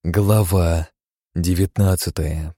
Глава 19.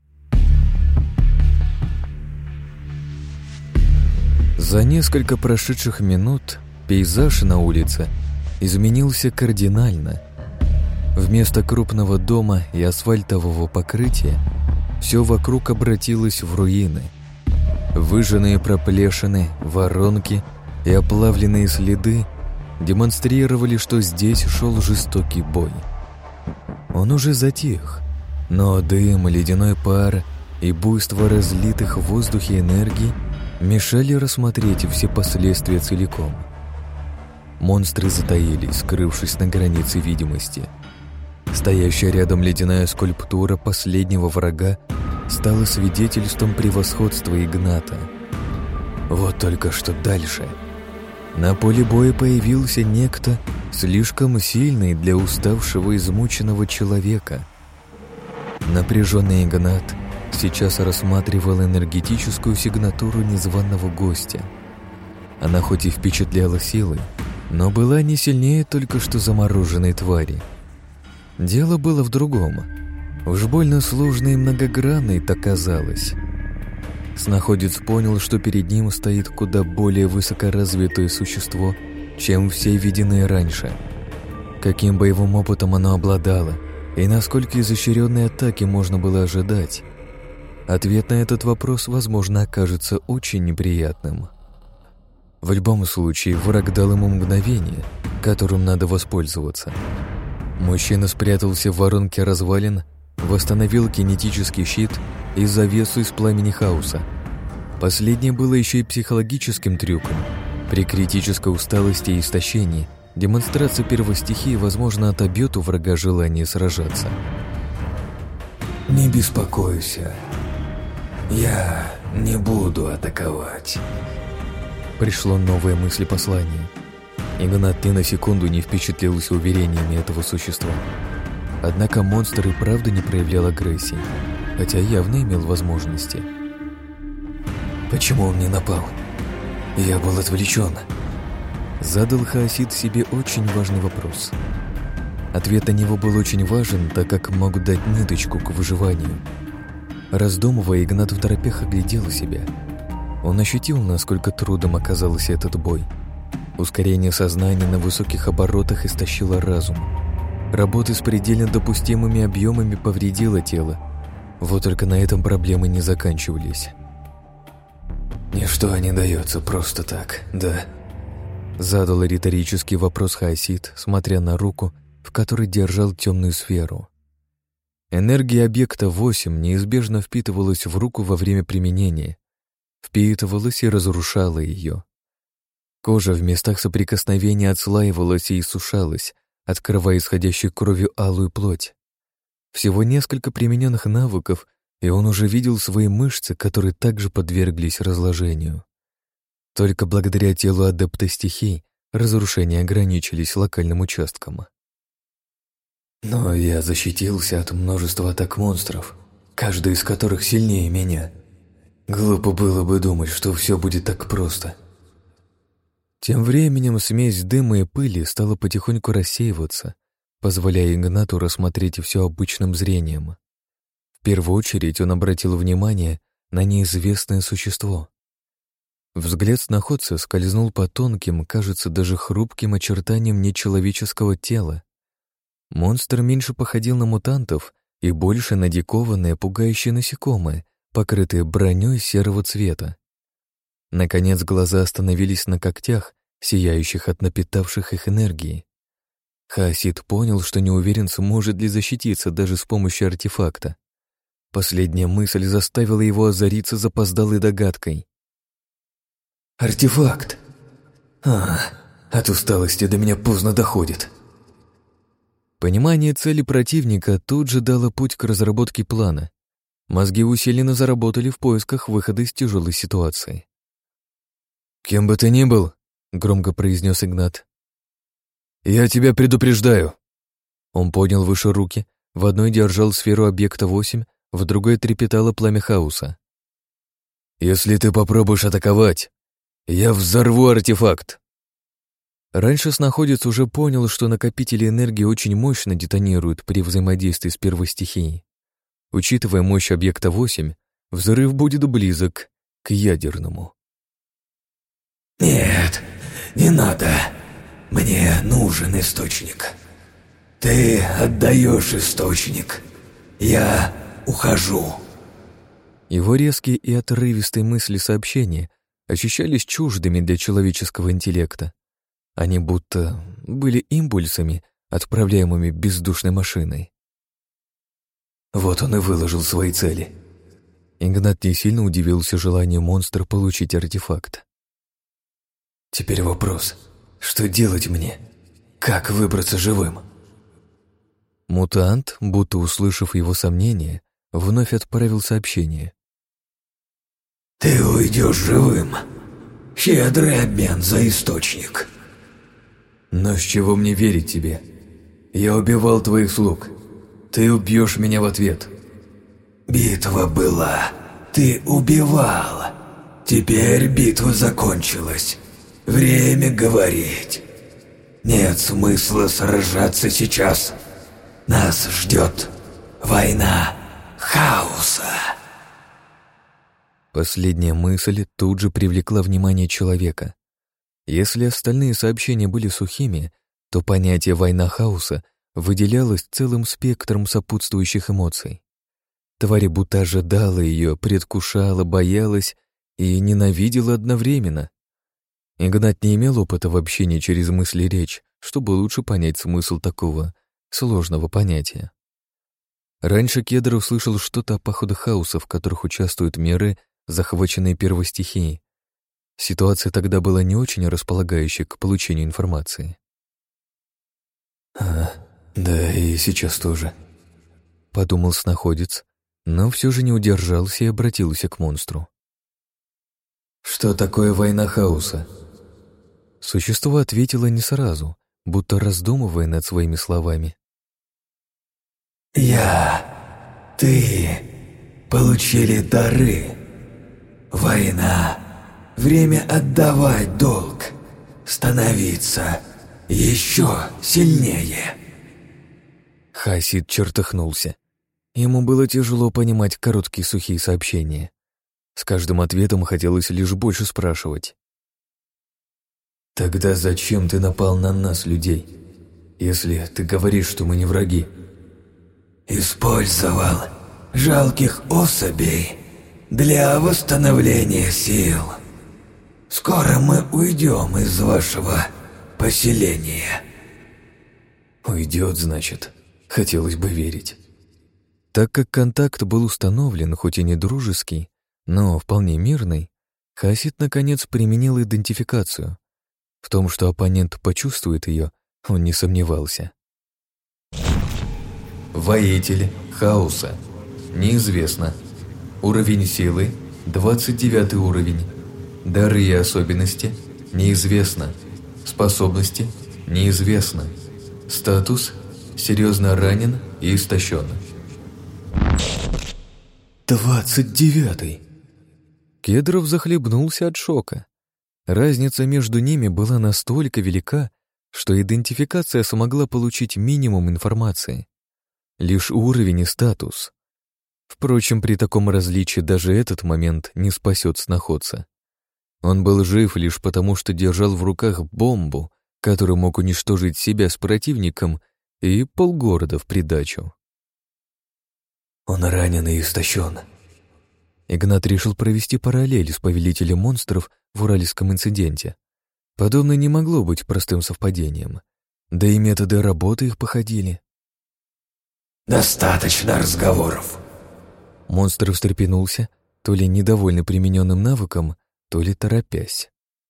За несколько прошедших минут пейзаж на улице изменился кардинально. Вместо крупного дома и асфальтового покрытия все вокруг обратилось в руины. Выжженные проплешины, воронки и оплавленные следы демонстрировали, что здесь шел жестокий бой. Он уже затих, но дым, ледяной пар и буйство разлитых в воздухе энергий мешали рассмотреть все последствия целиком. Монстры затаились, скрывшись на границе видимости. Стоящая рядом ледяная скульптура последнего врага стала свидетельством превосходства Игната. Вот только что дальше. На поле боя появился некто, слишком сильный для уставшего, измученного человека. Напряженный Игнат сейчас рассматривал энергетическую сигнатуру незваного гостя. Она хоть и впечатляла силой, но была не сильнее только что замороженной твари. Дело было в другом. Уж больно сложной и многогранной так казалось. Снаходец понял, что перед ним стоит куда более высокоразвитое существо, чем все виденные раньше. Каким боевым опытом оно обладало, и насколько изощренной атаки можно было ожидать? Ответ на этот вопрос, возможно, окажется очень неприятным. В любом случае, враг дал ему мгновение, которым надо воспользоваться. Мужчина спрятался в воронке развалин, восстановил кинетический щит и завесу из пламени хаоса. Последнее было еще и психологическим трюком. При критической усталости и истощении демонстрация первой стихии, возможно, отобьет у врага желание сражаться. «Не беспокойся, я не буду атаковать». Пришло новое мыслепослание. Игнат ни на секунду не впечатлился уверениями этого существа. Однако монстр и правда не проявлял агрессии, хотя явно имел возможности. «Почему он не напал? Я был отвлечен». Задал Хаосид себе очень важный вопрос. Ответ на него был очень важен, так как мог дать ниточку к выживанию. Раздумывая, Игнат второпях оглядел себя. Он ощутил, насколько трудом оказался этот бой. Ускорение сознания на высоких оборотах истощило разум. Работа с предельно допустимыми объемами повредила тело. Вот только на этом проблемы не заканчивались. «Ничто не дается просто так, да?» Задал риторический вопрос Хаосид, смотря на руку, в которой держал темную сферу. Энергия объекта 8 неизбежно впитывалась в руку во время применения. Впитывалась и разрушала ее. Кожа в местах соприкосновения отслаивалась и иссушалась, открывая исходящую кровью алую плоть. Всего несколько примененных навыков, и он уже видел свои мышцы, которые также подверглись разложению. Только благодаря телу адепта стихий разрушения ограничились локальным участком. «Но я защитился от множества атак монстров, каждый из которых сильнее меня. Глупо было бы думать, что все будет так просто». Тем временем смесь дыма и пыли стала потихоньку рассеиваться, позволяя Игнату рассмотреть все обычным зрением. В первую очередь он обратил внимание на неизвестное существо. Взгляд сноходца скользнул по тонким, кажется, даже хрупким очертаниям нечеловеческого тела. Монстр меньше походил на мутантов и больше на дикованное, пугающее насекомое, покрытое броней серого цвета. Наконец глаза остановились на когтях, сияющих от напитавших их энергии. Хаосид понял, что не уверен, сможет ли защититься даже с помощью артефакта. Последняя мысль заставила его озариться запоздалой догадкой. «Артефакт! От усталости до меня поздно доходит». Понимание цели противника тут же дало путь к разработке плана. Мозги усиленно заработали в поисках выхода из тяжелой ситуации. «Кем бы ты ни был», — громко произнес Игнат, — «я тебя предупреждаю». Он поднял выше руки, в одной держал сферу объекта 8, в другой трепетало пламя хаоса. «Если ты попробуешь атаковать, я взорву артефакт». Раньше снаходец уже понял, что накопители энергии очень мощно детонируют при взаимодействии с первой стихией. Учитывая мощь объекта 8, взрыв будет близок к ядерному. «Нет, не надо. Мне нужен источник. Ты отдаешь источник. Я ухожу». Его резкие и отрывистые мысли сообщения ощущались чуждыми для человеческого интеллекта. Они будто были импульсами, отправляемыми бездушной машиной. Вот он и выложил свои цели. Игнат не сильно удивился желанию монстра получить артефакт. Теперь вопрос, что делать мне? Как выбраться живым? Мутант, будто услышав его сомнения, вновь отправил сообщение. Ты уйдешь живым. Щедрый обмен за источник. Но с чего мне верить тебе? Я убивал твоих слуг. Ты убьешь меня в ответ. Битва была. Ты убивал. Теперь битва закончилась. Время говорить. Нет смысла сражаться сейчас. Нас ждет война хаоса. Последняя мысль тут же привлекла внимание человека. Если остальные сообщения были сухими, то понятие «война хаоса» выделялось целым спектром сопутствующих эмоций. Тварь будто ожидала ее, предвкушала, боялась и ненавидела одновременно. Игнат не имел опыта в общении через мысли речь, чтобы лучше понять смысл такого сложного понятия. Раньше Кедров слышал что-то о походах хаоса, в которых участвуют миры, захваченные первой стихией. Ситуация тогда была не очень располагающей к получению информации. Да и сейчас тоже. Подумал снаходец, но все же не удержался и обратился к монстру. Что такое война хаоса? Существо ответило не сразу, будто раздумывая над своими словами. Ты получили дары. Война. Время отдавать долг. Становиться еще сильнее. Хасид чертыхнулся. Ему было тяжело понимать короткие сухие сообщения. С каждым ответом хотелось лишь больше спрашивать. Тогда зачем ты напал на нас, людей, если ты говоришь, что мы не враги? Использовал жалких особей для восстановления сил. Скоро мы уйдем из вашего поселения. Уйдет, значит. Хотелось бы верить. Так как контакт был установлен, хоть и не дружеский, но вполне мирный, Хасид наконец применил идентификацию. В том, что оппонент почувствует ее, он не сомневался. Воитель хаоса. Неизвестно. Уровень силы 29 уровень. Дары и особенности неизвестно. Способности неизвестно. Статус серьезно ранен и истощен. 29-й. Кедров захлебнулся от шока. Разница между ними была настолько велика, что идентификация смогла получить минимум информации. Лишь уровень и статус. Впрочем, при таком различии даже этот момент не спасет снаходца. Он был жив лишь потому, что держал в руках бомбу, который мог уничтожить себя с противником и полгорода в придачу. Он ранен и истощен. Игнат решил провести параллель с повелителем монстров в уральском инциденте. Подобное не могло быть простым совпадением. Да и методы работы их походили. «Достаточно разговоров». Монстр встрепенулся, то ли недовольный примененным навыком, то ли торопясь.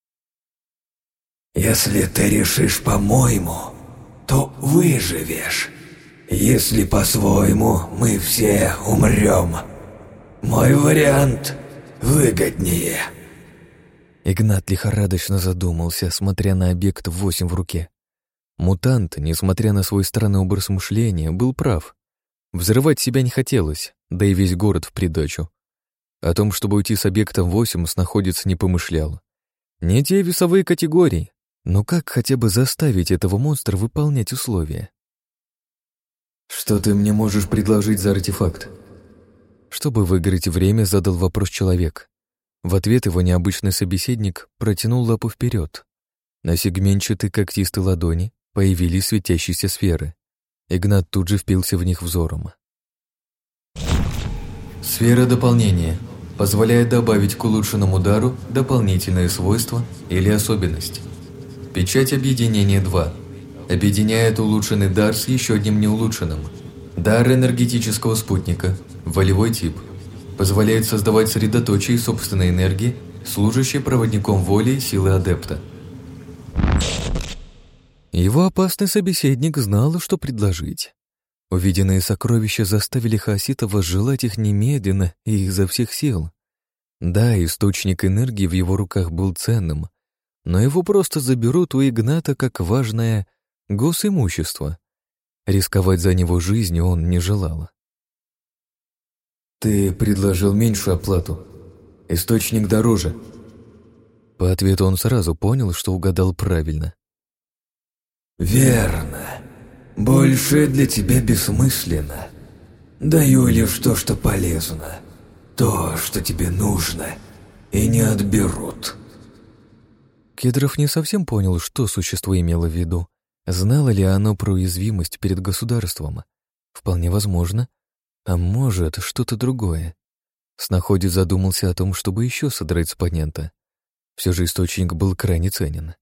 «Если ты решишь по-моему, то выживешь. Если по-своему, мы все умрем. Мой вариант выгоднее». Игнат лихорадочно задумался, смотря на объект 8 в руке. Мутант, несмотря на свой странный образ мышления, был прав. Взрывать себя не хотелось, да и весь город в придачу. О том, чтобы уйти с объектом 8, снаходец не помышлял. Не те весовые категории. Но как хотя бы заставить этого монстра выполнять условия? «Что ты мне можешь предложить за артефакт?» Чтобы выиграть время, задал вопрос человек. В ответ его необычный собеседник протянул лапу вперед. На сегментчатой когтистой ладони появились светящиеся сферы. Игнат тут же впился в них взором. Сфера дополнения позволяет добавить к улучшенному дару дополнительные свойства или особенность. Печать объединения 2. Объединяет улучшенный дар с еще одним неулучшенным. Дар энергетического спутника. Волевой тип. Позволяет создавать средоточие собственной энергии, служащей проводником воли и силы адепта. Его опасный собеседник знал, что предложить. Увиденные сокровища заставили хаосита возжелать их немедленно и изо всех сил. Да, источник энергии в его руках был ценным, но его просто заберут у Игната как важное госимущество. Рисковать за него жизнью он не желал. «Ты предложил меньшую оплату. Источник дороже». По ответу он сразу понял, что угадал правильно. «Верно. Больше для тебя бессмысленно. Даю лишь то, что полезно. То, что тебе нужно, и не отберут». Кедров не совсем понял, что существо имело в виду. Знало ли оно про уязвимость перед государством? Вполне возможно. А может, что-то другое. Снаходец задумался о том, чтобы еще содрать с оппонента. Все же источник был крайне ценен.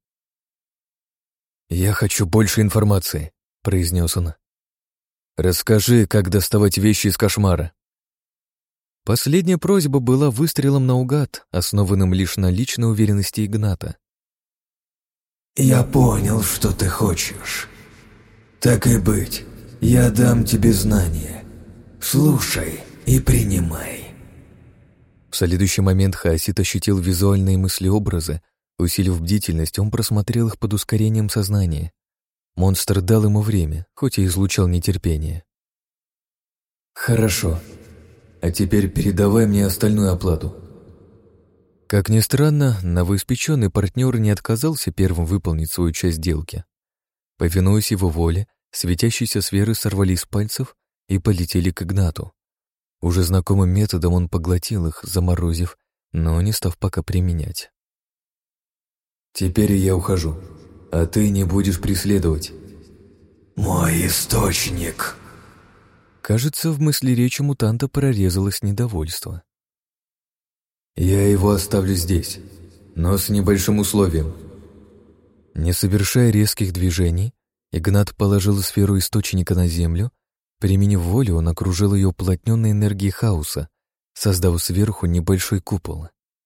«Я хочу больше информации», — произнес он. «Расскажи, как доставать вещи из кошмара». Последняя просьба была выстрелом наугад, основанным лишь на личной уверенности Игната. «Я понял, что ты хочешь. Так и быть, я дам тебе знания. Слушай и принимай». В следующий момент хаосит ощутил визуальные мыслеобразы. Усилив бдительность, он просмотрел их под ускорением сознания. Монстр дал ему время, хоть и излучал нетерпение. «Хорошо. А теперь передавай мне остальную оплату». Как ни странно, новоиспеченный партнер не отказался первым выполнить свою часть сделки. Повинуясь его воле, светящиеся сферы сорвались с пальцев и полетели к Игнату. Уже знакомым методом он поглотил их, заморозив, но не став пока применять. «Теперь я ухожу, а ты не будешь преследовать». «Мой источник». Кажется, в мысли речи мутанта прорезалось недовольство. «Я его оставлю здесь, но с небольшим условием». Не совершая резких движений, Игнат положил сферу источника на землю. Применив волю, он окружил ее уплотненной энергией хаоса, создав сверху небольшой купол.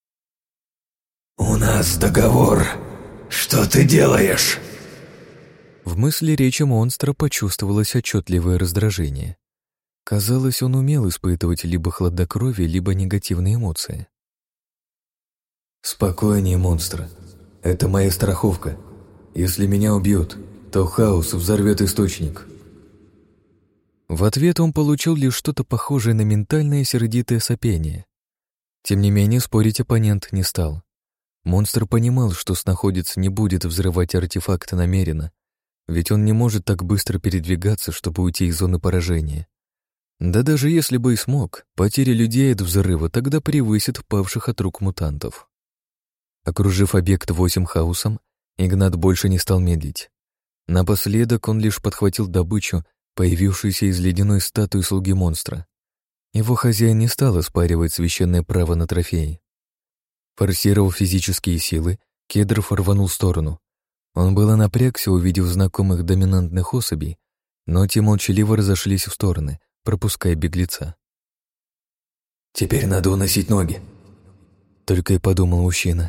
«У нас договор. Что ты делаешь?» В мысли речи монстра почувствовалось отчетливое раздражение. Казалось, он умел испытывать либо хладнокровие, либо негативные эмоции. «Спокойнее, монстр. Это моя страховка. Если меня убьют, то хаос взорвет источник». В ответ он получил лишь что-то похожее на ментальное сердитое сопение. Тем не менее, спорить оппонент не стал. Монстр понимал, что снаходец не будет взрывать артефакты намеренно, ведь он не может так быстро передвигаться, чтобы уйти из зоны поражения. Да даже если бы и смог, потери людей от взрыва тогда превысит павших от рук мутантов. Окружив объект 8 хаосом, Игнат больше не стал медлить. Напоследок он лишь подхватил добычу, появившуюся из ледяной статуи слуги монстра. Его хозяин не стал оспаривать священное право на трофей. Форсировав физические силы, Кедров рванул в сторону. Он было напрягся, увидев знакомых доминантных особей, но те молчаливо разошлись в стороны, пропуская беглеца. «Теперь надо уносить ноги», — только и подумал мужчина.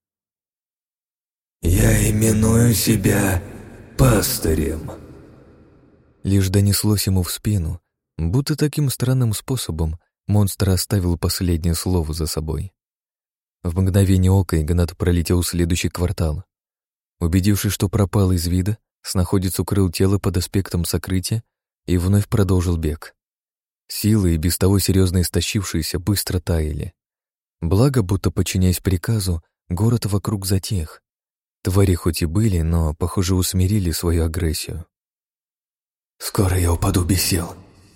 «Я именую себя пастырем». Лишь донеслось ему в спину, будто таким странным способом монстр оставил последнее слово за собой. В мгновение ока Игнат пролетел в следующий квартал. Убедившись, что пропал из вида, снаходец укрыл тело под аспектом сокрытия и вновь продолжил бег. Силы, и без того серьезно истощившиеся, быстро таяли. Благо, будто подчиняясь приказу, город вокруг затих. Твари хоть и были, но, похоже, усмирили свою агрессию. «Скоро я упаду без сил».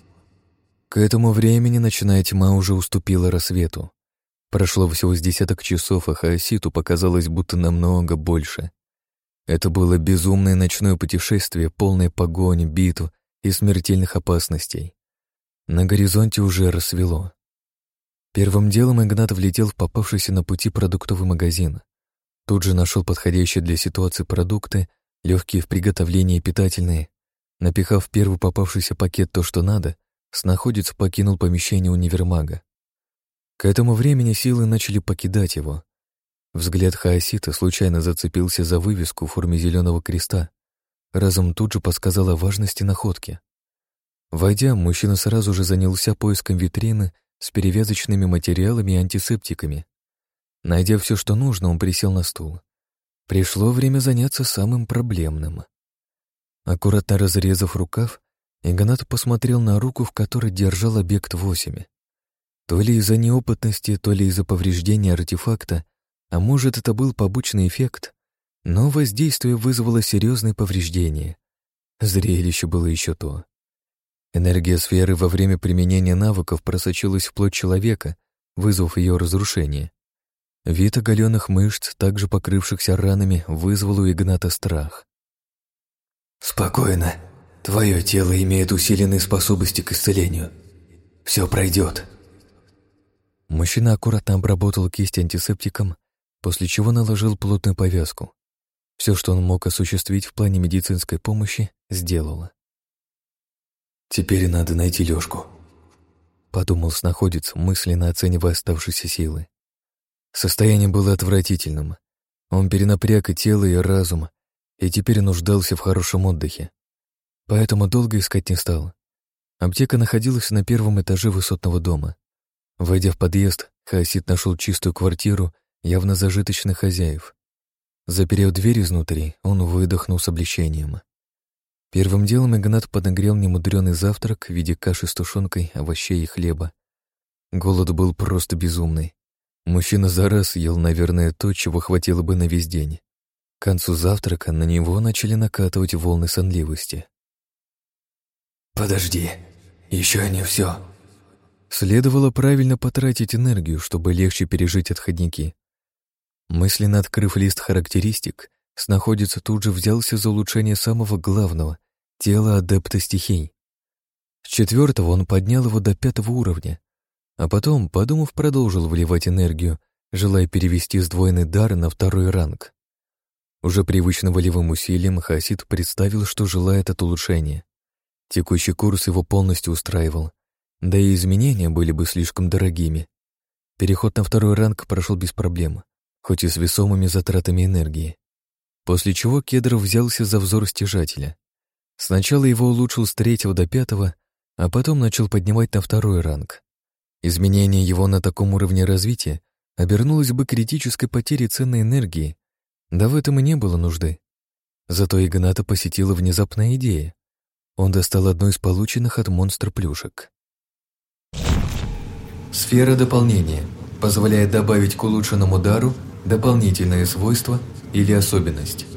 К этому времени ночная тьма уже уступила рассвету. Прошло всего с десяток часов, а Хаоситу показалось будто намного больше. Это было безумное ночное путешествие, полное погонь, битв и смертельных опасностей. На горизонте уже рассвело. Первым делом Игнат влетел в попавшийся на пути продуктовый магазин. Тут же нашел подходящие для ситуации продукты, легкие в приготовлении и питательные. Напихав в первый попавшийся пакет то, что надо, снаходец покинул помещение универмага. К этому времени силы начали покидать его. Взгляд Хаосита случайно зацепился за вывеску в форме зеленого креста. Разум тут же подсказал о важности находки. Войдя, мужчина сразу же занялся поиском витрины с перевязочными материалами и антисептиками. Найдя все, что нужно, он присел на стул. Пришло время заняться самым проблемным. Аккуратно разрезав рукав, Игнат посмотрел на руку, в которой держал объект 8. То ли из-за неопытности, то ли из-за повреждения артефакта, а может, это был побочный эффект, но воздействие вызвало серьезные повреждения. Зрелище было еще то. Энергия сферы во время применения навыков просочилась в плоть человека, вызвав ее разрушение. Вид оголенных мышц, также покрывшихся ранами, вызвал у Игната страх. «Спокойно. Твое тело имеет усиленные способности к исцелению. Все пройдет». Мужчина аккуратно обработал кисть антисептиком, после чего наложил плотную повязку. Все, что он мог осуществить в плане медицинской помощи, сделал. «Теперь надо найти Лёшку», — подумал снаходец, мысленно оценивая оставшиеся силы. Состояние было отвратительным. Он перенапряг и тело, и разум, и теперь нуждался в хорошем отдыхе. Поэтому долго искать не стал. Аптека находилась на первом этаже высотного дома. Войдя в подъезд, Хаосит нашел чистую квартиру, явно зажиточных хозяев. Заперев дверь изнутри, он выдохнул с облегчением. Первым делом Игнат подогрел немудрёный завтрак в виде каши с тушенкой, овощей и хлеба. Голод был просто безумный. Мужчина за раз ел, наверное, то, чего хватило бы на весь день. К концу завтрака на него начали накатывать волны сонливости. «Подожди, еще не все». Следовало правильно потратить энергию, чтобы легче пережить отходники. Мысленно открыв лист характеристик, снаходец тут же взялся за улучшение самого главного — тела адепта стихий. С 4-го он поднял его до 5-го уровня, а потом, подумав, продолжил вливать энергию, желая перевести сдвоенный дар на 2-й ранг. Уже привычно волевым усилием Хаосит представил, что желает от улучшения. Текущий курс его полностью устраивал, да и изменения были бы слишком дорогими. Переход на 2-й ранг прошел без проблем, хоть и с весомыми затратами энергии. После чего Кедров взялся за взор стяжателя. Сначала его улучшил с 3-го до 5-го, а потом начал поднимать на 2-й ранг. Изменение его на таком уровне развития обернулось бы критической потерей ценной энергии, да в этом и не было нужды. Зато Игната посетила внезапная идея. Он достал одну из полученных от монстра плюшек. Сфера дополнения позволяет добавить к улучшенному дару дополнительные свойства или особенность.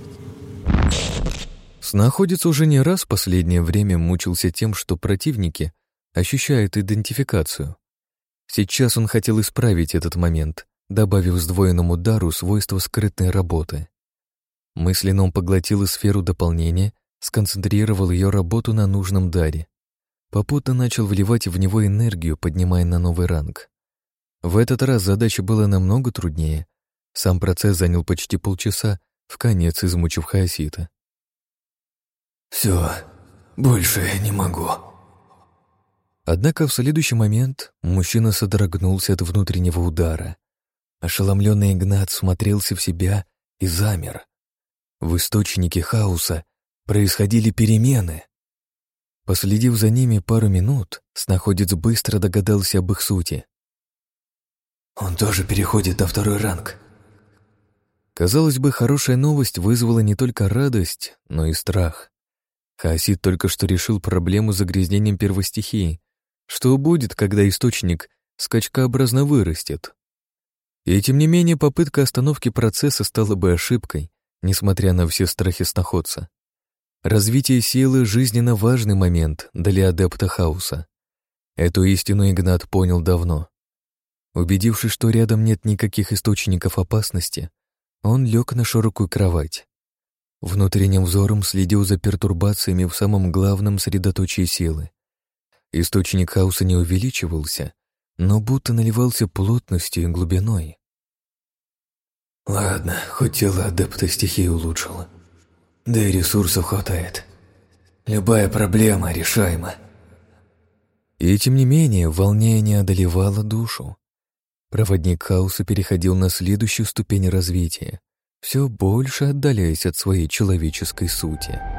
Снаходец уже не раз в последнее время мучился тем, что противники ощущают идентификацию. Сейчас он хотел исправить этот момент, добавив сдвоенному дару свойства скрытной работы. Мысленно он поглотил сферу дополнения, сконцентрировал ее работу на нужном даре. Попутно начал вливать в него энергию, поднимая на новый ранг. В этот раз задача была намного труднее. Сам процесс занял почти полчаса, вконец измучив Хаосита. «Все, больше я не могу». Однако в следующий момент мужчина содрогнулся от внутреннего удара. Ошеломленный Игнат смотрелся в себя и замер. В источнике хаоса происходили перемены. Последив за ними пару минут, снаходец быстро догадался об их сути. «Он тоже переходит на 2-й ранг». Казалось бы, хорошая новость вызвала не только радость, но и страх. Хаосит только что решил проблему с загрязнением первостихии. Что будет, когда источник скачкообразно вырастет? И тем не менее попытка остановки процесса стала бы ошибкой, несмотря на все страхи сноходца. Развитие силы — жизненно важный момент для адепта хаоса. Эту истину Игнат понял давно. Убедившись, что рядом нет никаких источников опасности, он лег на широкую кровать. Внутренним взором следил за пертурбациями в самом главном средоточии силы. Источник хаоса не увеличивался, но будто наливался плотностью и глубиной. Ладно, хоть тело адепта стихии улучшило. Да и ресурсов хватает. Любая проблема решаема. И тем не менее, волнение одолевало душу. Проводник хаоса переходил на следующую ступень развития, все больше отдаляясь от своей человеческой сути.